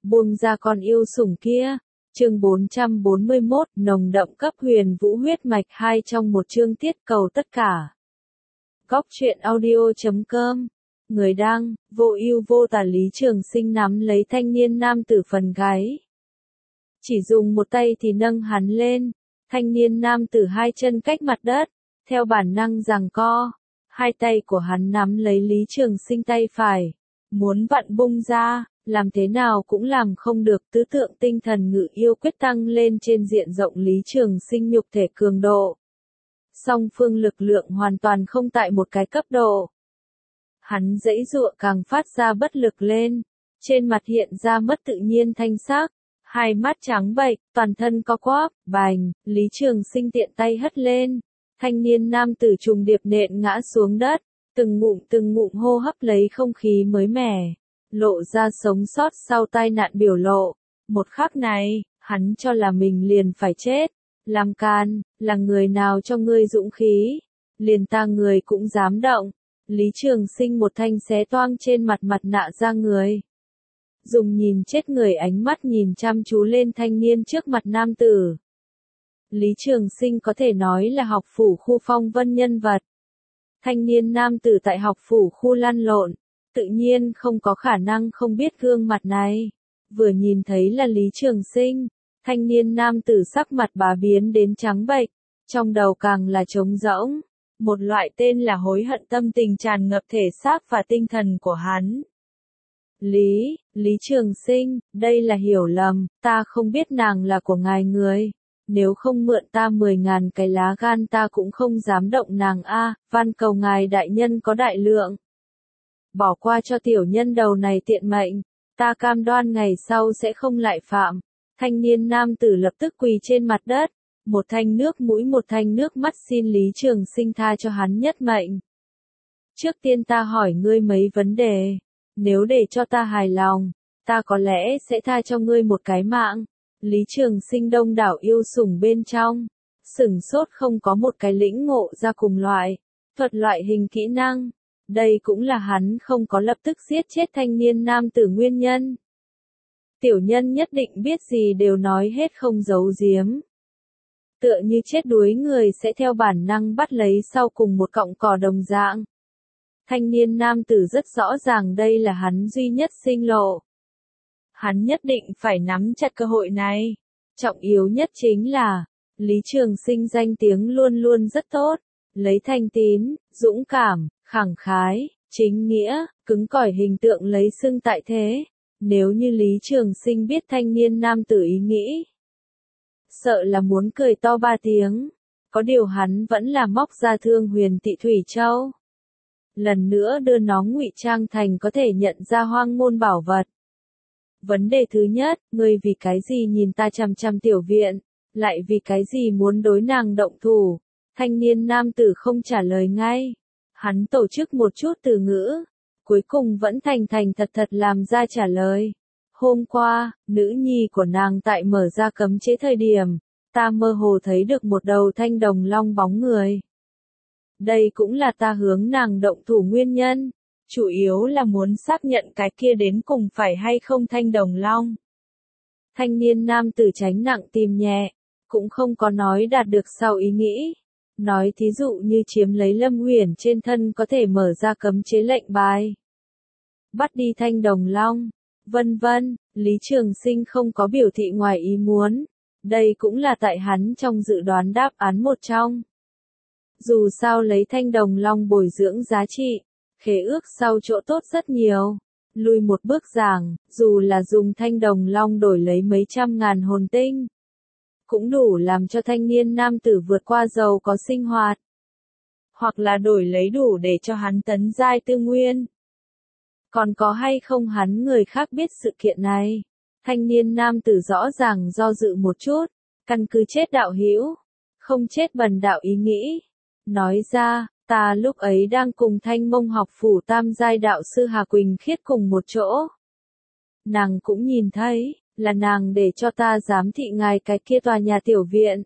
buông ra con yêu sủng kia. Chương 441, nồng đậm cấp huyền vũ huyết mạch 2 trong một chương tiết cầu tất cả. Góc truyện audio.com. Người đăng, vô ưu vô tà. Lý Trường Sinh nắm lấy thanh niên nam tử phần gáy. Chỉ dùng một tay thì nâng hắn lên. Thanh niên nam tử hai chân cách mặt đất, theo bản năng giằng co. Hai tay của hắn nắm lấy Lý Trường Sinh tay phải, muốn vặn bung ra, làm thế nào cũng làm không được. Tứ tượng tinh thần ngự yêu quyết tăng lên trên diện rộng. Lý Trường Sinh nhục thể cường độ, song phương lực lượng hoàn toàn không tại một cái cấp độ. Hắn giãy giụa càng phát ra bất lực lên, trên mặt hiện ra mất tự nhiên thanh sắc, hai mắt trắng bệch, toàn thân co quắp, bành. Lý Trường Sinh tiện tay hất lên, thanh niên nam tử trùng điệp nện ngã xuống đất, từng ngụm hô hấp lấy không khí mới mẻ, lộ ra sống sót sau tai nạn biểu lộ. Một khắc này, hắn cho là mình liền phải chết. Làm can, là người nào cho ngươi dũng khí, liền ta người cũng dám động. Lý Trường Sinh một thanh xé toang trên mặt nạ ra người, dùng nhìn chết người ánh mắt nhìn chăm chú lên thanh niên trước mặt nam tử. Lý Trường Sinh có thể nói là học phủ khu phong vân nhân vật. Thanh niên nam tử tại học phủ khu lăn lộn, tự nhiên không có khả năng không biết gương mặt này. Vừa nhìn thấy là Lý Trường Sinh, thanh niên nam tử sắc mặt bá biến đến trắng bệch, trong đầu càng là trống rỗng. Một loại tên là hối hận tâm tình tràn ngập thể xác và tinh thần của hắn. Lý Trường Sinh, đây là hiểu lầm, ta không biết nàng là của ngài người. Nếu không mượn ta 10.000 cái lá gan ta cũng không dám động nàng a, van cầu ngài đại nhân có đại lượng. Bỏ qua cho tiểu nhân đầu này tiện mệnh, ta cam đoan ngày sau sẽ không lại phạm. Thanh niên nam tử lập tức quỳ trên mặt đất, một thanh nước mũi một thanh nước mắt xin Lý Trường Sinh tha cho hắn nhất mệnh. Trước tiên ta hỏi ngươi mấy vấn đề, nếu để cho ta hài lòng, ta có lẽ sẽ tha cho ngươi một cái mạng. Lý Trường Sinh đông đảo yêu sủng bên trong, sửng sốt không có một cái lĩnh ngộ ra cùng loại, thuật loại hình kỹ năng. Đây cũng là hắn không có lập tức giết chết thanh niên nam tử nguyên nhân. Tiểu nhân nhất định biết gì đều nói hết không giấu giếm. Tựa như chết đuối người sẽ theo bản năng bắt lấy sau cùng một cọng cỏ đồng dạng. Thanh niên nam tử rất rõ ràng đây là hắn duy nhất sinh lộ. Hắn nhất định phải nắm chặt cơ hội này. Trọng yếu nhất chính là, Lý Trường Sinh danh tiếng luôn luôn rất tốt, lấy thanh tín, dũng cảm, khẳng khái, chính nghĩa, cứng cỏi hình tượng lấy xưng tại thế. Nếu như Lý Trường Sinh biết thanh niên nam tử ý nghĩ, sợ là muốn cười to ba tiếng. Có điều hắn vẫn là móc ra Thương Huyền Tị Thủy Châu, lần nữa đưa nó ngụy trang thành có thể nhận ra hoang môn bảo vật. Vấn đề thứ nhất, ngươi vì cái gì nhìn ta chằm chằm tiểu viện, lại vì cái gì muốn đối nàng động thủ? Thanh niên nam tử không trả lời ngay. Hắn tổ chức một chút từ ngữ, cuối cùng vẫn thành thật làm ra trả lời. Hôm qua, nữ nhi của nàng tại mở ra cấm chế thời điểm, ta mơ hồ thấy được một đầu thanh đồng long bóng người. Đây cũng là ta hướng nàng động thủ nguyên nhân, chủ yếu là muốn xác nhận cái kia đến cùng phải hay không thanh đồng long. Thanh niên nam tử tránh nặng tìm nhẹ, cũng không có nói đạt được sau ý nghĩ. Nói thí dụ như chiếm lấy Lâm Uyển trên thân có thể mở ra cấm chế lệnh bài, bắt đi thanh đồng long, vân vân. Lý Trường Sinh không có biểu thị ngoài ý muốn. Đây cũng là tại hắn trong dự đoán đáp án một trong. Dù sao lấy thanh đồng long bồi dưỡng giá trị, khế ước sau chỗ tốt rất nhiều. Lùi một bước giảng, dù là dùng thanh đồng long đổi lấy mấy trăm ngàn hồn tinh, cũng đủ làm cho thanh niên nam tử vượt qua giàu có sinh hoạt. Hoặc là đổi lấy đủ để cho hắn tấn giai tư nguyên. Còn có hay không hắn người khác biết sự kiện này? Thanh niên nam tử rõ ràng do dự một chút, căn cứ chết đạo hữu, không chết bần đạo ý nghĩ. Nói ra, ta lúc ấy đang cùng Thanh Mông học phủ tam giai đạo sư Hà Quỳnh Khiết cùng một chỗ. Nàng cũng nhìn thấy, là nàng để cho ta giám thị ngài cái kia tòa nhà tiểu viện.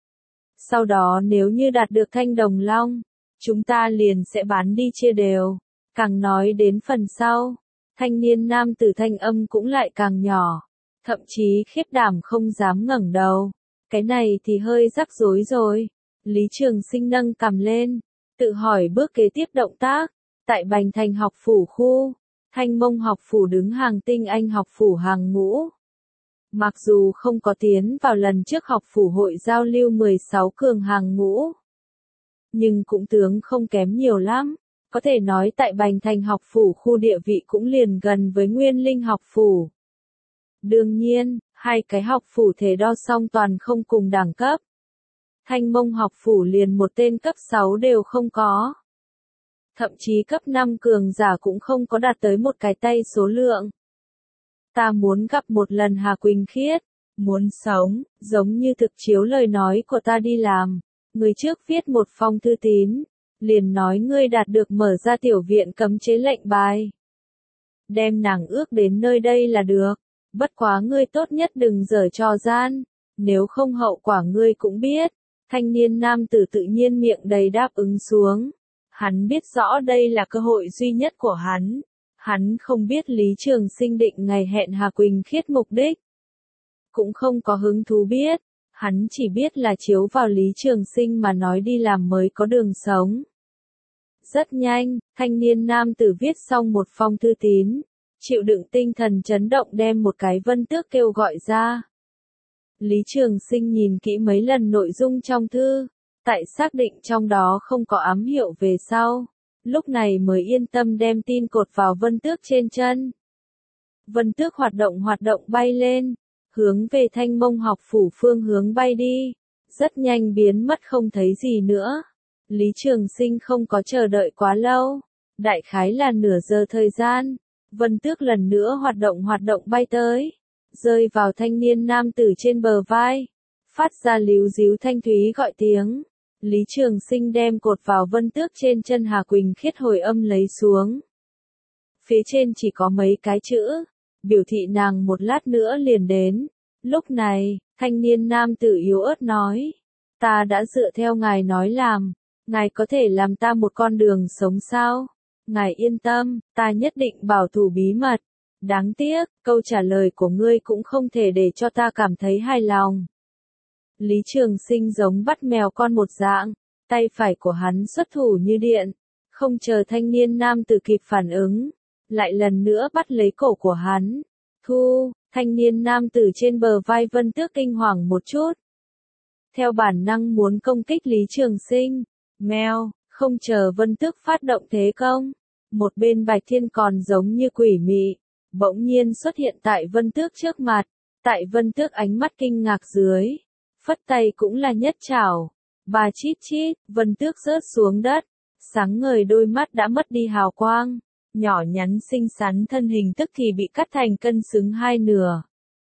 Sau đó nếu như đạt được thanh đồng long, chúng ta liền sẽ bán đi chia đều. Càng nói đến phần sau, thanh niên nam tử thanh âm cũng lại càng nhỏ. thậm chí khiếp đảm không dám ngẩng đầu. Cái này thì hơi rắc rối rồi. Lý Trường Sinh nâng cằm lên, tự hỏi bước kế tiếp động tác. Tại Bành Thành học phủ khu, Thanh Mông học phủ đứng hàng Tinh Anh học phủ hàng ngũ. Mặc dù không có tiến vào lần trước học phủ hội giao lưu 16 cường hàng ngũ, nhưng cũng tướng không kém nhiều lắm. Có thể nói tại Bành Thành học phủ khu địa vị cũng liền gần với Nguyên Linh học phủ. Đương nhiên, hai cái học phủ thể đo song toàn không cùng đẳng cấp. Thanh Mông học phủ liền một tên cấp 6 đều không có. Thậm chí cấp 5 cường giả cũng không có đạt tới một cái tay số lượng. Ta muốn gặp một lần Hà Quỳnh Khiết, muốn sống, giống như thực chiếu lời nói của ta đi làm. Người trước viết một phong thư tín, liền nói ngươi đạt được mở ra tiểu viện cấm chế lệnh bài. Đem nàng ước đến nơi đây là được, bất quá ngươi tốt nhất đừng dở trò gian, nếu không hậu quả ngươi cũng biết. Thanh niên nam tử tự nhiên miệng đầy đáp ứng xuống. Hắn biết rõ đây là cơ hội duy nhất của hắn. Hắn không biết Lý Trường Sinh định ngày hẹn Hà Quỳnh Khiết mục đích. Cũng không có hứng thú biết. Hắn chỉ biết là chiếu vào Lý Trường Sinh mà nói đi làm mới có đường sống. Rất nhanh, thanh niên nam tử viết xong một phong thư tín. Chịu đựng tinh thần chấn động đem một cái vân tước kêu gọi ra. Lý Trường Sinh nhìn kỹ mấy lần nội dung trong thư. Tại xác định trong đó không có ám hiệu về sau. Lúc này mới yên tâm đem tin cột vào vân tước trên chân. Vân tước hoạt động bay lên. Hướng về Thanh Mông học phủ phương hướng bay đi. Rất nhanh biến mất không thấy gì nữa. Lý Trường Sinh không có chờ đợi quá lâu. Đại khái là nửa giờ thời gian. Vân tước lần nữa hoạt động bay tới. Rơi vào thanh niên nam tử trên bờ vai. Phát ra líu díu thanh thúy gọi tiếng. Lý Trường Sinh đem cột vào vân tước trên chân Hà Quỳnh Khiết hồi âm lấy xuống. Phía trên chỉ có mấy cái chữ, biểu thị nàng một lát nữa liền đến. Lúc này, thanh niên nam tử yếu ớt nói, ta đã dựa theo ngài nói làm, ngài có thể làm ta một con đường sống sao? Ngài yên tâm, ta nhất định bảo thủ bí mật. Đáng tiếc, câu trả lời của ngươi cũng không thể để cho ta cảm thấy hài lòng. Lý Trường Sinh giống bắt mèo con một dạng, tay phải của hắn xuất thủ như điện, không chờ thanh niên nam tử kịp phản ứng, lại lần nữa bắt lấy cổ của hắn. Thu, thanh niên nam tử trên bờ vai vân tước kinh hoàng một chút. Theo bản năng muốn công kích Lý Trường Sinh, mèo, không chờ vân tước phát động thế công. Một bên Bạch Thiên còn giống như quỷ mị, bỗng nhiên xuất hiện tại vân tước trước mặt, tại vân tước ánh mắt kinh ngạc dưới. Phất tay cũng là nhất chảo. Bà chít chít, vân tước rớt xuống đất. Sáng ngời đôi mắt đã mất đi hào quang. Nhỏ nhắn xinh xắn thân hình tức thì bị cắt thành cân xứng hai nửa.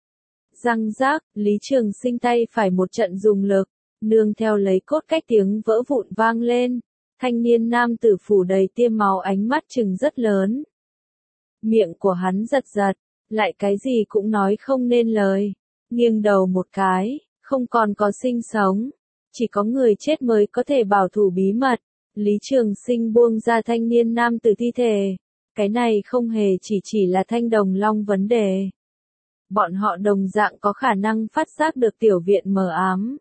Răng rác, Lý Trường Sinh tay phải một trận dùng lực. Nương theo lấy cốt cách tiếng vỡ vụn vang lên. Thanh niên nam tử phủ đầy tiêm máu ánh mắt trừng rất lớn. Miệng của hắn giật giật. Lại cái gì cũng nói không nên lời. Nghiêng đầu một cái. Không còn có sinh sống, chỉ có người chết mới có thể bảo thủ bí mật. Lý Trường Sinh buông ra thanh niên nam tử thi thể. Cái này không hề chỉ là Thanh Đồng Long vấn đề. Bọn họ đồng dạng có khả năng phát giác được tiểu viện mờ ám.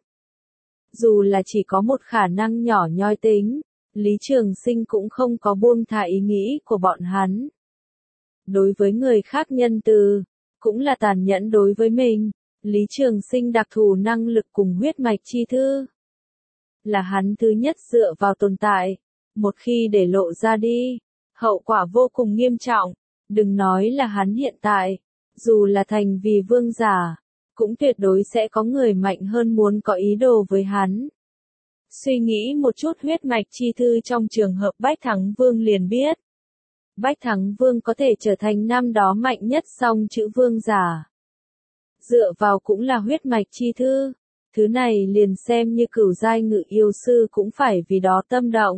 Dù là chỉ có một khả năng nhỏ nhoi tính, Lý Trường Sinh cũng không có buông thả ý nghĩ của bọn hắn. Đối với người khác nhân từ, cũng là tàn nhẫn đối với mình. Lý Trường Sinh đặc thù năng lực cùng huyết mạch chi thư. Là hắn thứ nhất dựa vào tồn tại. Một khi để lộ ra đi, hậu quả vô cùng nghiêm trọng. Đừng nói là hắn hiện tại, dù là thành vì vương giả, cũng tuyệt đối sẽ có người mạnh hơn muốn có ý đồ với hắn. Suy nghĩ một chút huyết mạch chi thư trong trường hợp Bách Thắng Vương liền biết. Bách Thắng Vương có thể trở thành năm đó mạnh nhất song chữ vương giả. Dựa vào cũng là huyết mạch chi thư, thứ này liền xem như cửu giai ngự yêu sư cũng phải vì đó tâm động.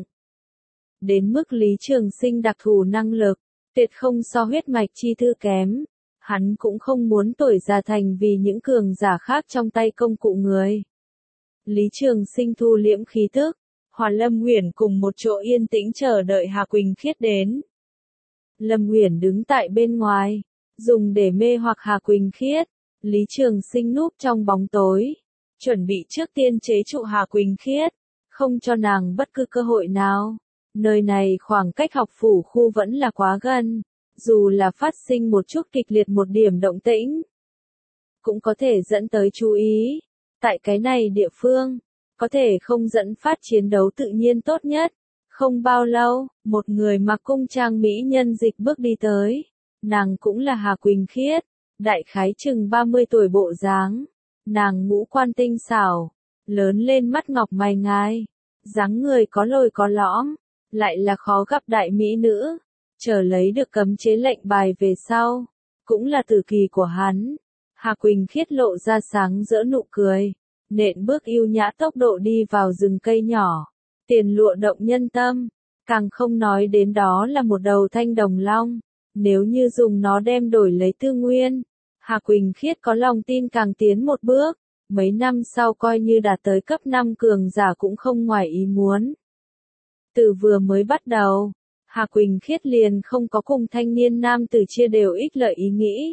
Đến mức Lý Trường Sinh đặc thù năng lực, tuyệt không so huyết mạch chi thư kém, hắn cũng không muốn tuổi già thành vì những cường giả khác trong tay công cụ người. Lý Trường Sinh thu liễm khí tức, Hoàn Lâm Uyển cùng một chỗ yên tĩnh chờ đợi Hà Quỳnh Khiết đến. Lâm Uyển đứng tại bên ngoài, dùng để mê hoặc Hà Quỳnh Khiết. Lý Trường Sinh núp trong bóng tối, chuẩn bị trước tiên chế trụ Hà Quỳnh Khiết, không cho nàng bất cứ cơ hội nào. Nơi này khoảng cách học phủ khu vẫn là quá gần, dù là phát sinh một chút kịch liệt một điểm động tĩnh, cũng có thể dẫn tới chú ý. Tại cái này địa phương, có thể không dẫn phát chiến đấu tự nhiên tốt nhất. Không bao lâu, một người mặc cung trang mỹ nhân dịch bước đi tới. Nàng cũng là Hà Quỳnh Khiết, đại khái chừng 30 tuổi bộ dáng. Nàng ngũ quan tinh xảo, lớn lên mắt ngọc mày ngài, dáng người có lồi có lõm, lại là khó gặp đại mỹ nữ. Chờ lấy được cấm chế lệnh bài về sau, cũng là tử kỳ của hắn. Hà Quỳnh Khiết lộ ra sáng rỡ nụ cười, nện bước yêu nhã tốc độ đi vào rừng cây nhỏ. Tiền lụa động nhân tâm, càng không nói đến đó là một đầu thanh đồng long. Nếu như dùng nó đem đổi lấy tư nguyên, Hà Quỳnh Khiết có lòng tin càng tiến một bước. Mấy năm sau coi như đạt tới cấp 5 cường giả cũng không ngoài ý muốn. Từ vừa mới bắt đầu, Hà Quỳnh Khiết liền không có cùng thanh niên nam tử chia đều ích lợi ý nghĩ.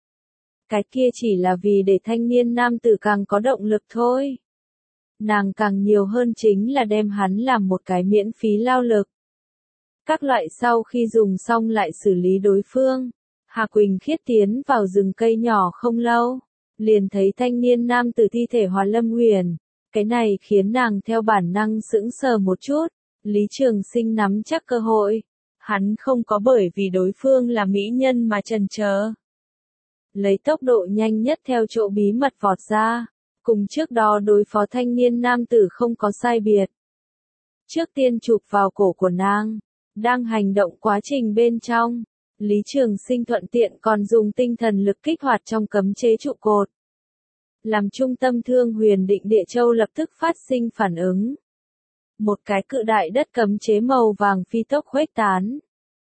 Cái kia chỉ là vì để thanh niên nam tử càng có động lực thôi. Nàng càng nhiều hơn chính là đem hắn làm một cái miễn phí lao lực. Các loại sau khi dùng xong lại xử lý đối phương. Hà Quỳnh Khiết tiến vào rừng cây nhỏ không lâu, liền thấy thanh niên nam tử thi thể Hoa Lâm Huyền. Cái này khiến nàng theo bản năng sững sờ một chút. Lý Trường Sinh nắm chắc cơ hội. Hắn không có bởi vì đối phương là mỹ nhân mà chần chờ. Lấy tốc độ nhanh nhất theo chỗ bí mật vọt ra. Cùng trước đó đối phó thanh niên nam tử không có sai biệt. Trước tiên chụp vào cổ của nàng. Đang hành động quá trình bên trong, Lý Trường Sinh thuận tiện còn dùng tinh thần lực kích hoạt trong cấm chế trụ cột. Làm trung tâm Thương Huyền Định Địa Châu lập tức phát sinh phản ứng. Một cái cự đại đất cấm chế màu vàng phi tốc khuếch tán.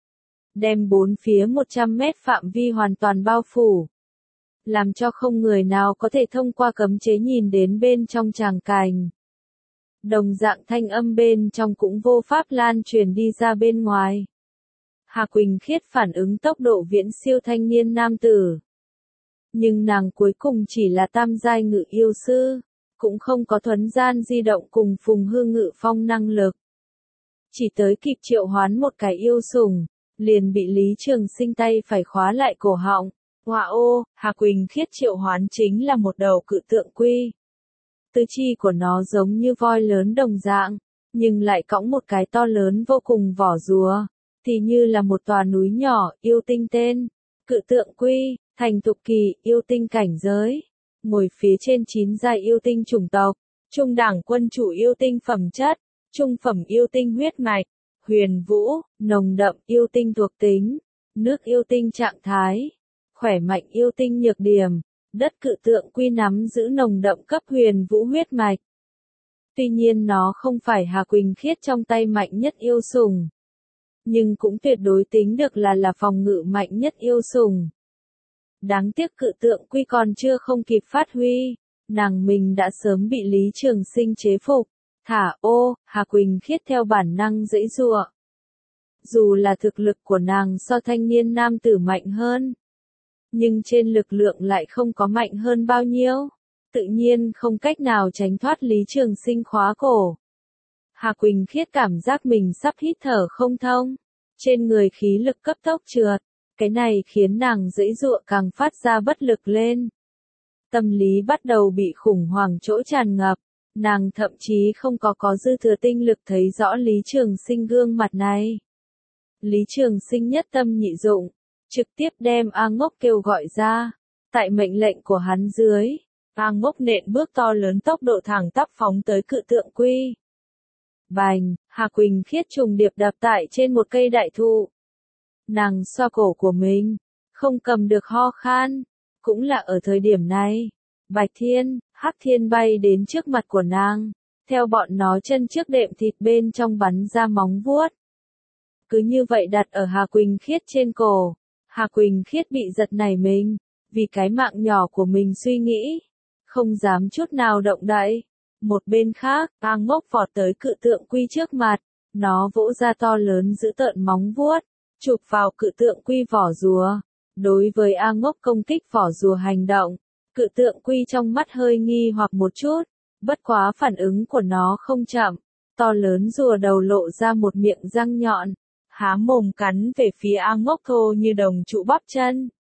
Đem bốn phía 100 mét phạm vi hoàn toàn bao phủ. Làm cho không người nào có thể thông qua cấm chế nhìn đến bên trong tràng cảnh. Đồng dạng thanh âm bên trong cũng vô pháp lan truyền đi ra bên ngoài. Hà Quỳnh Khiết phản ứng tốc độ viễn siêu thanh niên nam tử. Nhưng nàng cuối cùng chỉ là tam giai ngự yêu sư, cũng không có thuấn gian di động cùng phùng hư ngự phong năng lực. Chỉ tới kịp triệu hoán một cái yêu sủng, liền bị Lý Trường Sinh tay phải khóa lại cổ họng. Wow, Hà Quỳnh Khiết triệu hoán chính là một đầu cự tượng quy. Tứ chi của nó giống như voi lớn đồng dạng, nhưng lại cõng một cái to lớn vô cùng vỏ rùa, thì như là một tòa núi nhỏ, yêu tinh tên. Cự tượng quy, thành tục kỳ, yêu tinh cảnh giới. Ngồi phía trên 9 giai yêu tinh chủng tộc, trung đẳng quân chủ yêu tinh phẩm chất, trung phẩm yêu tinh huyết mạch, huyền vũ, nồng đậm yêu tinh thuộc tính, nước yêu tinh trạng thái, khỏe mạnh yêu tinh nhược điểm. Đất cự tượng quy nắm giữ nồng đậm cấp huyền vũ huyết mạch. Tuy nhiên nó không phải Hà Quỳnh Khiết trong tay mạnh nhất yêu sủng. Nhưng cũng tuyệt đối tính được là phòng ngự mạnh nhất yêu sủng. Đáng tiếc cự tượng quy còn chưa không kịp phát huy. Nàng mình đã sớm bị Lý Trường Sinh chế phục. Hà Quỳnh Khiết theo bản năng giãy giụa. Dù là thực lực của nàng so thanh niên nam tử mạnh hơn. Nhưng trên lực lượng lại không có mạnh hơn bao nhiêu. Tự nhiên không cách nào tránh thoát Lý Trường Sinh khóa cổ. Hà Quỳnh Khiết cảm giác mình sắp hít thở không thông. Trên người khí lực cấp tốc trượt. Cái này khiến nàng giãy giụa càng phát ra bất lực lên. Tâm lý bắt đầu bị khủng hoảng chỗ tràn ngập. Nàng thậm chí không có dư thừa tinh lực thấy rõ Lý Trường Sinh gương mặt này. Lý Trường Sinh nhất tâm nhị dụng. Trực tiếp đem A Ngốc kêu gọi ra. Tại mệnh lệnh của hắn dưới, A Ngốc nện bước to lớn tốc độ thẳng tắp phóng tới cự tượng quy. Bành, Hà Quỳnh Khiết trùng điệp đập tại trên một cây đại thụ. Nàng xoa cổ của mình, không cầm được ho khan. Cũng là ở thời điểm này, Bạch Thiên, Hắc Thiên bay đến trước mặt của nàng. Theo bọn nó chân trước đệm thịt bên trong bắn ra móng vuốt. Cứ như vậy đặt ở Hà Quỳnh Khiết trên cổ. Hà Quỳnh Khiết bị giật nảy mình, vì cái mạng nhỏ của mình suy nghĩ, không dám chút nào động đậy. Một bên khác, A Ngốc vọt tới cự tượng quy trước mặt, nó vỗ ra to lớn dữ tợn móng vuốt, chụp vào cự tượng quy vỏ rùa. Đối với A Ngốc công kích vỏ rùa hành động, Cự tượng quy trong mắt hơi nghi hoặc một chút, bất quá phản ứng của nó không chậm, to lớn rùa đầu lộ ra một miệng răng nhọn, há mồm cắn về phía A Ngốc thô như đồng trụ bắp chân.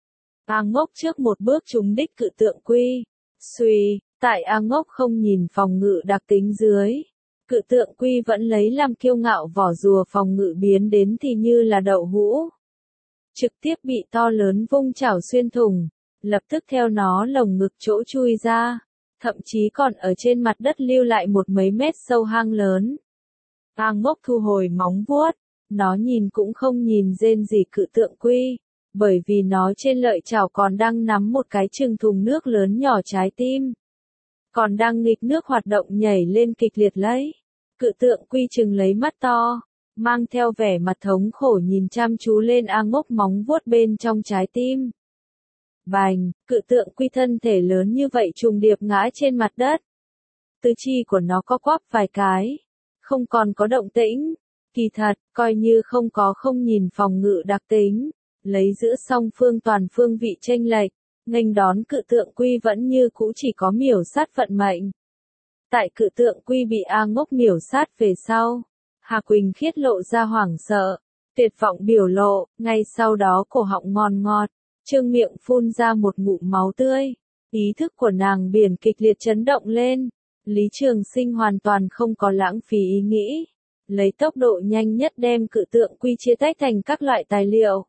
A Ngốc trước một bước trúng đích cự tượng quy, suy, tại A Ngốc không nhìn phòng ngự đặc tính dưới. Cự tượng quy vẫn lấy làm kiêu ngạo vỏ rùa phòng ngự biến đến thì như là đậu hũ. Trực tiếp bị to lớn vung chảo xuyên thủng, lập tức theo nó lồng ngực chỗ chui ra, thậm chí còn ở trên mặt đất lưu lại một mấy mét sâu hang lớn. A Ngốc thu hồi móng vuốt, nó nhìn cũng không nhìn rên gì cự tượng quy, bởi vì nó trên lợi chảo còn đang nắm một cái chừng thùng nước lớn nhỏ trái tim. Còn đang nghịch nước hoạt động nhảy lên kịch liệt lấy. Cự tượng quy chừng lấy mắt to, mang theo vẻ mặt thống khổ nhìn chăm chú lên A Ngốc móng vuốt bên trong trái tim. Bành, cự tượng quy thân thể lớn như vậy trùng điệp ngã trên mặt đất. Tứ chi của nó co quắp vài cái, không còn có động tĩnh. Kỳ thật, coi như không nhìn phòng ngự đặc tính, lấy giữa song phương toàn phương vị chênh lệch, nghênh đón cự tượng quy vẫn như cũ chỉ có miểu sát vận mệnh. Tại cự tượng quy bị A Ngốc miểu sát về sau, Hà Quỳnh Khiết lộ ra hoảng sợ, tuyệt vọng biểu lộ, ngay sau đó cổ họng ngon ngọt, trương miệng phun ra một ngụm máu tươi. Ý thức của nàng biển kịch liệt chấn động lên, Lý Trường Sinh hoàn toàn không có lãng phí ý nghĩ, lấy tốc độ nhanh nhất đem cự tượng quy chia tách thành các loại tài liệu.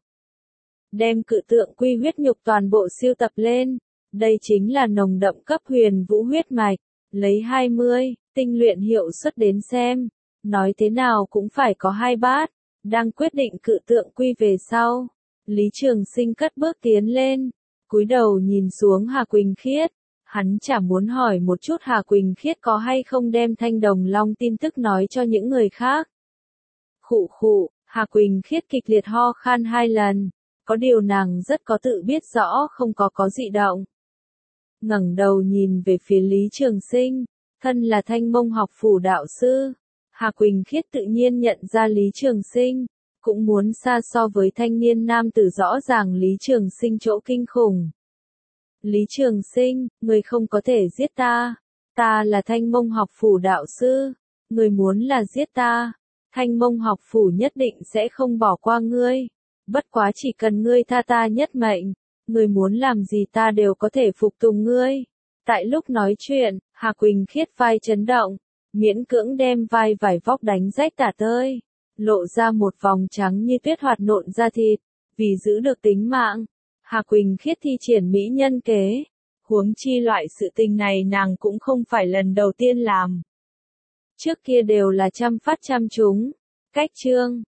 Đem cự tượng quy huyết nhục toàn bộ siêu tập lên, đây chính là nồng đậm cấp huyền vũ huyết mạch, lấy 20, tinh luyện hiệu suất đến xem, nói thế nào cũng phải có 2 bát, đang quyết định cự tượng quy về sau. Lý Trường Sinh cất bước tiến lên, cúi đầu nhìn xuống Hà Quỳnh Khiết, hắn chả muốn hỏi một chút Hà Quỳnh Khiết có hay không đem Thanh Đồng Long tin tức nói cho những người khác. Khụ khụ, Hà Quỳnh Khiết kịch liệt ho khan 2 lần, có điều nàng rất có tự biết rõ không có dị động. Ngẩng đầu nhìn về phía Lý Trường Sinh, thân là Thanh Mông học phủ đạo sư, Hà Quỳnh Khiết tự nhiên nhận ra Lý Trường Sinh, cũng muốn xa so với thanh niên nam tử rõ ràng Lý Trường Sinh chỗ kinh khủng. Lý Trường Sinh, người không có thể giết ta, ta là Thanh Mông học phủ đạo sư, người muốn là giết ta, Thanh Mông học phủ nhất định sẽ không bỏ qua ngươi, bất quá chỉ cần ngươi tha ta nhất mệnh, ngươi muốn làm gì ta đều có thể phục tùng ngươi. Tại lúc nói chuyện, Hà Quỳnh Khiết vai chấn động, miễn cưỡng đem vai vải vóc đánh rách tả tơi, lộ ra một vòng trắng như tuyết hoạt nộn da thịt, vì giữ được tính mạng. Hà Quỳnh Khiết thi triển mỹ nhân kế, huống chi loại sự tình này nàng cũng không phải lần đầu tiên làm. Trước kia đều là trăm phát trăm trúng. Cách chương